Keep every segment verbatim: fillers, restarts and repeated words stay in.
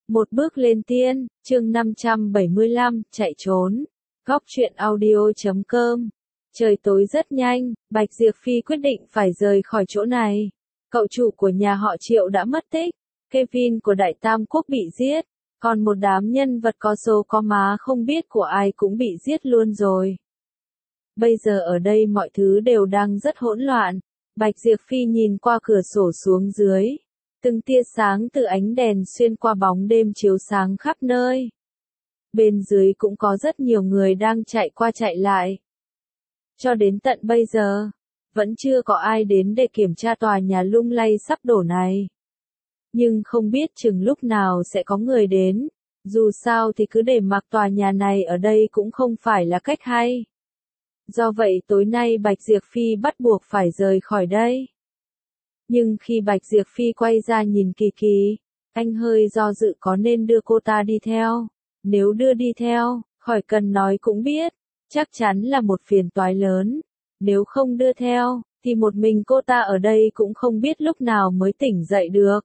Một bước lên tiên, chương năm trăm bảy mươi lăm, chạy trốn. Góc truyện audio chấm com. Trời tối rất nhanh, Bạch Diệp Phi quyết định phải rời khỏi chỗ này. Cậu chủ của nhà họ Triệu đã mất tích, Kevin của Đại Tam Quốc bị giết, còn một đám nhân vật có số có má không biết của ai cũng bị giết luôn rồi. Bây giờ ở đây mọi thứ đều đang rất hỗn loạn. Bạch Diệp Phi nhìn qua cửa sổ xuống dưới. Từng tia sáng từ ánh đèn xuyên qua bóng đêm chiếu sáng khắp nơi. Bên dưới cũng có rất nhiều người đang chạy qua chạy lại. Cho đến tận bây giờ, vẫn chưa có ai đến để kiểm tra tòa nhà lung lay sắp đổ này. Nhưng không biết chừng lúc nào sẽ có người đến. Dù sao thì cứ để mặc tòa nhà này ở đây cũng không phải là cách hay. Do vậy tối nay Bạch Diệp Phi bắt buộc phải rời khỏi đây. Nhưng khi Bạch Diệp Phi quay ra nhìn Kỳ Kỳ, anh hơi do dự có nên đưa cô ta đi theo. Nếu đưa đi theo, khỏi cần nói cũng biết, chắc chắn là một phiền toái lớn. Nếu không đưa theo, thì một mình cô ta ở đây cũng không biết lúc nào mới tỉnh dậy được.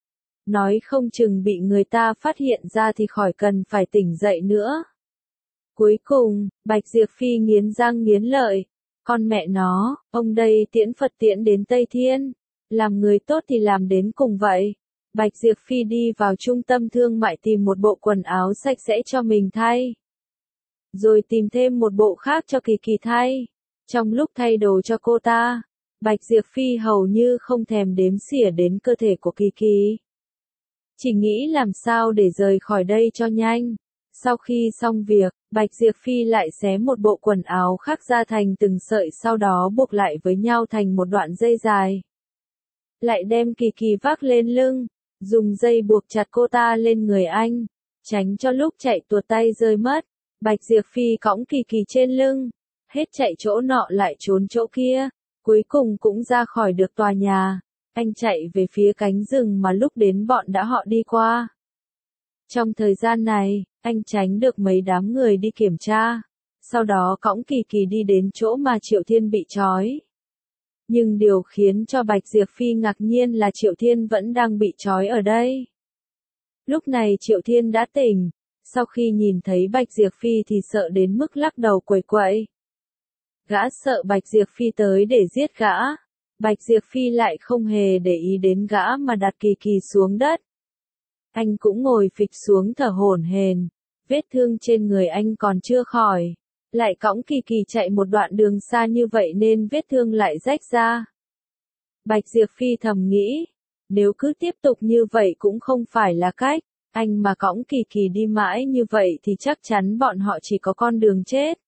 Nói không chừng bị người ta phát hiện ra thì khỏi cần phải tỉnh dậy nữa. Cuối cùng, Bạch Diệp Phi nghiến răng nghiến lợi. Con mẹ nó, ông đây tiễn Phật tiễn đến Tây Thiên. Làm người tốt thì làm đến cùng vậy. Bạch Diệp Phi đi vào trung tâm thương mại tìm một bộ quần áo sạch sẽ cho mình thay. Rồi tìm thêm một bộ khác cho Kỳ Kỳ thay. Trong lúc thay đồ cho cô ta, Bạch Diệp Phi hầu như không thèm đếm xỉa đến cơ thể của Kỳ Kỳ. Chỉ nghĩ làm sao để rời khỏi đây cho nhanh. Sau khi xong việc, Bạch Diệp Phi lại xé một bộ quần áo khác ra thành từng sợi, sau đó buộc lại với nhau thành một đoạn dây dài. Lại đem Kỳ Kỳ vác lên lưng, dùng dây buộc chặt cô ta lên người anh, tránh cho lúc chạy tuột tay rơi mất. Bạch Diệp Phi cõng Kỳ Kỳ trên lưng, hết chạy chỗ nọ lại trốn chỗ kia, cuối cùng cũng ra khỏi được tòa nhà. Anh chạy về phía cánh rừng mà lúc đến bọn đã họ đi qua. Trong thời gian này, anh tránh được mấy đám người đi kiểm tra, sau đó cõng Kỳ Kỳ đi đến chỗ mà Triệu Thiên bị trói. Nhưng điều khiến cho Bạch Diệp Phi ngạc nhiên là Triệu Thiên vẫn đang bị trói ở đây. Lúc này Triệu Thiên đã tỉnh, sau khi nhìn thấy Bạch Diệp Phi thì sợ đến mức lắc đầu quẩy quậy. Gã sợ Bạch Diệp Phi tới để giết gã. Bạch Diệp Phi lại không hề để ý đến gã mà đặt Kỳ Kỳ xuống đất. Anh cũng ngồi phịch xuống thở hổn hển, vết thương trên người anh còn chưa khỏi. Lại cõng Kỳ Kỳ chạy một đoạn đường xa như vậy nên vết thương lại rách ra. Bạch Diệp Phi thầm nghĩ, nếu cứ tiếp tục như vậy cũng không phải là cách, anh mà cõng Kỳ Kỳ đi mãi như vậy thì chắc chắn bọn họ chỉ có con đường chết.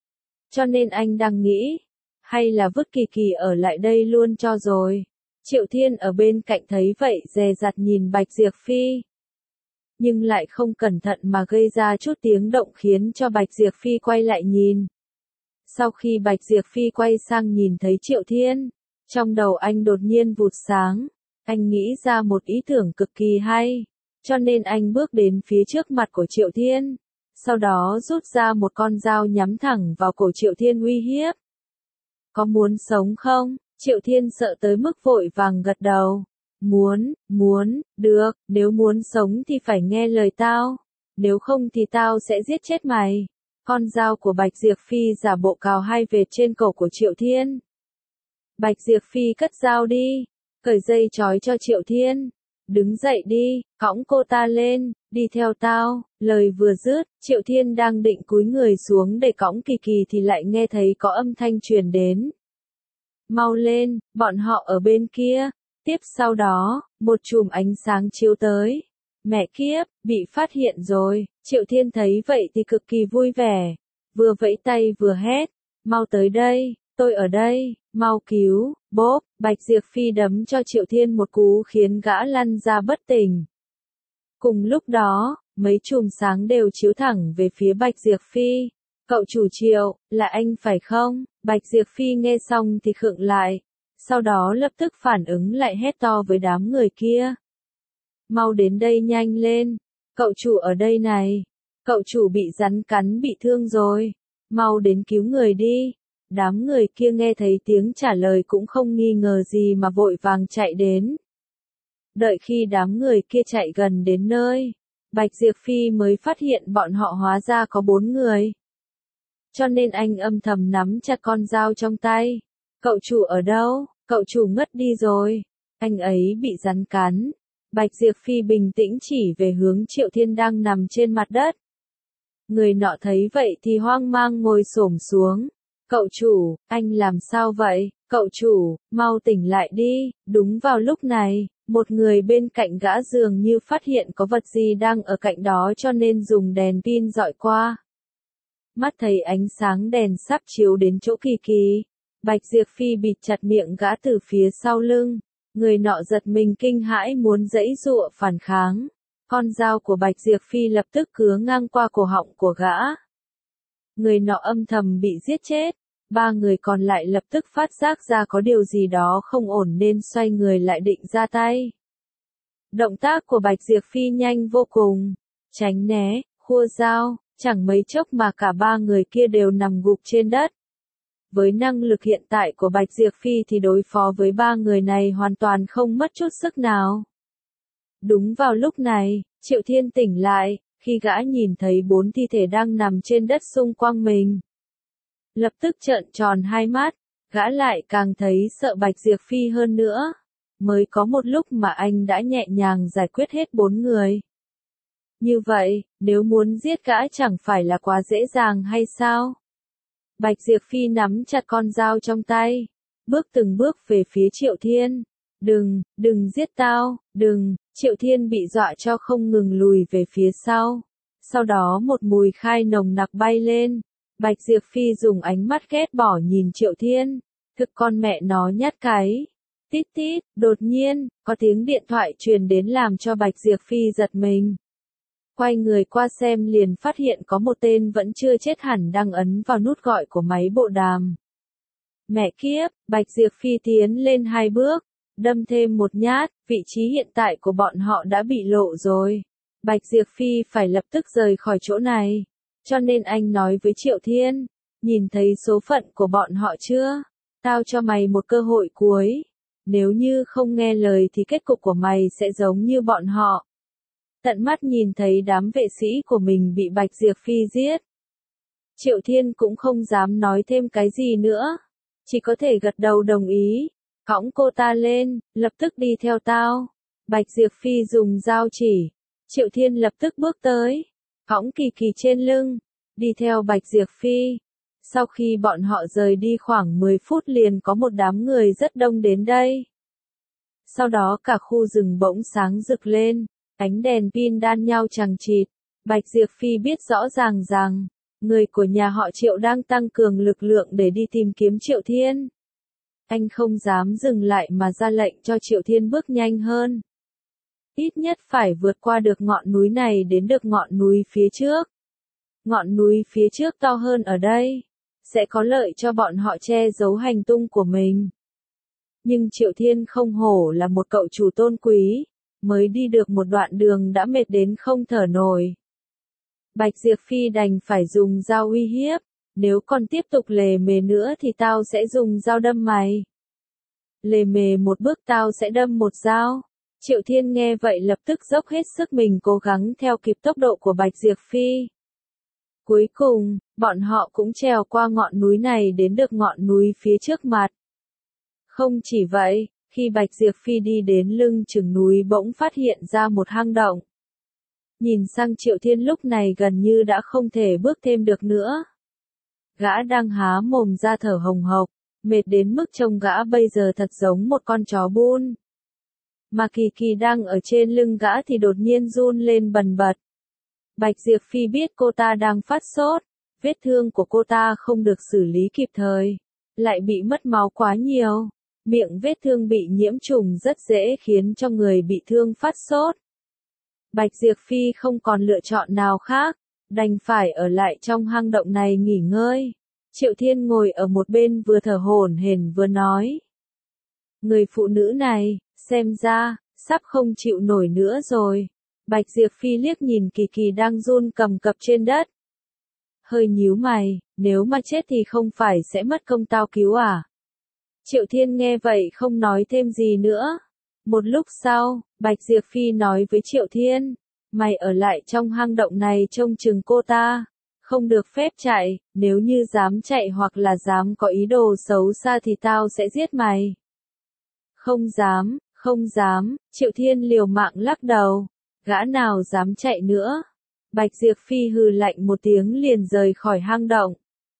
Cho nên anh đang nghĩ, hay là vứt Kỳ Kỳ ở lại đây luôn cho rồi. Triệu Thiên ở bên cạnh thấy vậy dè dặt nhìn Bạch Diệp Phi. Nhưng lại không cẩn thận mà gây ra chút tiếng động khiến cho Bạch Diệp Phi quay lại nhìn. Sau khi Bạch Diệp Phi quay sang nhìn thấy Triệu Thiên, trong đầu anh đột nhiên vụt sáng, anh nghĩ ra một ý tưởng cực kỳ hay, cho nên anh bước đến phía trước mặt của Triệu Thiên, sau đó rút ra một con dao nhắm thẳng vào cổ Triệu Thiên uy hiếp. Có muốn sống không? Triệu Thiên sợ tới mức vội vàng gật đầu. Muốn, muốn, được, nếu muốn sống thì phải nghe lời tao, nếu không thì tao sẽ giết chết mày. Con dao của Bạch Diệp Phi giả bộ cào hai vệt trên cổ của Triệu Thiên. Bạch Diệp Phi cất dao đi, cởi dây trói cho Triệu Thiên. Đứng dậy đi, cõng cô ta lên, đi theo tao. Lời vừa dứt, Triệu Thiên đang định cúi người xuống để cõng Kỳ Kỳ thì lại nghe thấy có âm thanh truyền đến. Mau lên, bọn họ ở bên kia. Tiếp sau đó, một chùm ánh sáng chiếu tới. Mẹ kiếp, bị phát hiện rồi. Triệu Thiên thấy vậy thì cực kỳ vui vẻ. Vừa vẫy tay vừa hét. Mau tới đây, tôi ở đây, mau cứu, bốp. Bạch Diệp Phi đấm cho Triệu Thiên một cú khiến gã lăn ra bất tỉnh. Cùng lúc đó, mấy chùm sáng đều chiếu thẳng về phía Bạch Diệp Phi. Cậu chủ Triệu, là anh phải không? Bạch Diệp Phi nghe xong thì khựng lại. Sau đó lập tức phản ứng lại hét to với đám người kia. Mau đến đây nhanh lên, cậu chủ ở đây này, cậu chủ bị rắn cắn bị thương rồi, mau đến cứu người đi. Đám người kia nghe thấy tiếng trả lời cũng không nghi ngờ gì mà vội vàng chạy đến. Đợi khi đám người kia chạy gần đến nơi, Bạch Diệp Phi mới phát hiện bọn họ hóa ra có bốn người. Cho nên anh âm thầm nắm chặt con dao trong tay. Cậu chủ ở đâu? Cậu chủ ngất đi rồi. Anh ấy bị rắn cắn. Bạch Diệp Phi bình tĩnh chỉ về hướng Triệu Thiên đang nằm trên mặt đất. Người nọ thấy vậy thì hoang mang ngồi xổm xuống. Cậu chủ, anh làm sao vậy? Cậu chủ, mau tỉnh lại đi. Đúng vào lúc này, một người bên cạnh gã dường như phát hiện có vật gì đang ở cạnh đó cho nên dùng đèn pin dọi qua. Mắt thấy ánh sáng đèn sắp chiếu đến chỗ Kỳ Kỳ. Bạch Diệp Phi bịt chặt miệng gã từ phía sau lưng. Người nọ giật mình kinh hãi muốn giãy giụa phản kháng. Con dao của Bạch Diệp Phi lập tức cứa ngang qua cổ họng của gã. Người nọ âm thầm bị giết chết. Ba người còn lại lập tức phát giác ra có điều gì đó không ổn nên xoay người lại định ra tay. Động tác của Bạch Diệp Phi nhanh vô cùng. Tránh né, khua dao, chẳng mấy chốc mà cả ba người kia đều nằm gục trên đất. Với năng lực hiện tại của Bạch Diệp Phi thì đối phó với ba người này hoàn toàn không mất chút sức nào. Đúng vào lúc này, Triệu Thiên tỉnh lại, khi gã nhìn thấy bốn thi thể đang nằm trên đất xung quanh mình. Lập tức trợn tròn hai mắt, gã lại càng thấy sợ Bạch Diệp Phi hơn nữa. Mới có một lúc mà anh đã nhẹ nhàng giải quyết hết bốn người. Như vậy, nếu muốn giết gã chẳng phải là quá dễ dàng hay sao? Bạch Diệp Phi nắm chặt con dao trong tay, bước từng bước về phía Triệu Thiên. Đừng, đừng giết tao, đừng, Triệu Thiên bị dọa cho không ngừng lùi về phía sau. Sau đó một mùi khai nồng nặc bay lên. Bạch Diệp Phi dùng ánh mắt ghét bỏ nhìn Triệu Thiên. Thực con mẹ nó nhát cái. Tít tít, đột nhiên, có tiếng điện thoại truyền đến làm cho Bạch Diệp Phi giật mình. Quay người qua xem liền phát hiện có một tên vẫn chưa chết hẳn đang ấn vào nút gọi của máy bộ đàm. Mẹ kiếp, Bạch Diệp Phi tiến lên hai bước, đâm thêm một nhát, vị trí hiện tại của bọn họ đã bị lộ rồi. Bạch Diệp Phi phải lập tức rời khỏi chỗ này. Cho nên anh nói với Triệu Thiên, nhìn thấy số phận của bọn họ chưa? Tao cho mày một cơ hội cuối. Nếu như không nghe lời thì kết cục của mày sẽ giống như bọn họ. Tận mắt nhìn thấy đám vệ sĩ của mình bị Bạch Diệp Phi giết. Triệu Thiên cũng không dám nói thêm cái gì nữa. Chỉ có thể gật đầu đồng ý. Cõng cô ta lên, lập tức đi theo tao. Bạch Diệp Phi dùng dao chỉ. Triệu Thiên lập tức bước tới. Cõng Kỳ Kỳ trên lưng. Đi theo Bạch Diệp Phi. Sau khi bọn họ rời đi khoảng mười phút liền có một đám người rất đông đến đây. Sau đó cả khu rừng bỗng sáng rực lên. Ánh đèn pin đan nhau chằng chịt. Bạch Diệp Phi biết rõ ràng rằng, người của nhà họ Triệu đang tăng cường lực lượng để đi tìm kiếm Triệu Thiên. Anh không dám dừng lại mà ra lệnh cho Triệu Thiên bước nhanh hơn. Ít nhất phải vượt qua được ngọn núi này đến được ngọn núi phía trước. Ngọn núi phía trước to hơn ở đây, sẽ có lợi cho bọn họ che giấu hành tung của mình. Nhưng Triệu Thiên không hổ là một cậu chủ tôn quý. Mới đi được một đoạn đường đã mệt đến không thở nổi. Bạch Diệp Phi đành phải dùng dao uy hiếp, nếu còn tiếp tục lề mề nữa thì tao sẽ dùng dao đâm mày. Lề mề một bước tao sẽ đâm một dao. Triệu Thiên nghe vậy lập tức dốc hết sức mình cố gắng theo kịp tốc độ của Bạch Diệp Phi. Cuối cùng, bọn họ cũng trèo qua ngọn núi này đến được ngọn núi phía trước mặt. Không chỉ vậy, khi Bạch Diệp Phi đi đến lưng chừng núi bỗng phát hiện ra một hang động. Nhìn sang Triệu Thiên lúc này gần như đã không thể bước thêm được nữa. Gã đang há mồm ra thở hồng hộc, mệt đến mức trông gã bây giờ thật giống một con chó bun. Mà Kỳ Kỳ đang ở trên lưng gã thì đột nhiên run lên bần bật. Bạch Diệp Phi biết cô ta đang phát sốt, vết thương của cô ta không được xử lý kịp thời, lại bị mất máu quá nhiều. Miệng vết thương bị nhiễm trùng rất dễ khiến cho người bị thương phát sốt. Bạch Diệp Phi không còn lựa chọn nào khác, đành phải ở lại trong hang động này nghỉ ngơi. Triệu Thiên ngồi ở một bên vừa thở hổn hển vừa nói. Người phụ nữ này, xem ra, sắp không chịu nổi nữa rồi. Bạch Diệp Phi liếc nhìn Kỳ Kỳ đang run cầm cập trên đất. Hơi nhíu mày, nếu mà chết thì không phải sẽ mất công tao cứu à? Triệu Thiên nghe vậy không nói thêm gì nữa. Một lúc sau, Bạch Diệp Phi nói với Triệu Thiên, Mày ở lại trong hang động này trông chừng cô ta. Không được phép chạy, nếu như dám chạy hoặc là dám có ý đồ xấu xa thì tao sẽ giết mày. Không dám, không dám, Triệu Thiên liều mạng lắc đầu. Gã nào dám chạy nữa. Bạch Diệp Phi hừ lạnh một tiếng liền rời khỏi hang động.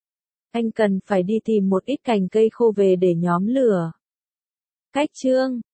Anh cần phải đi tìm một ít cành cây khô về để nhóm lửa. Cách chương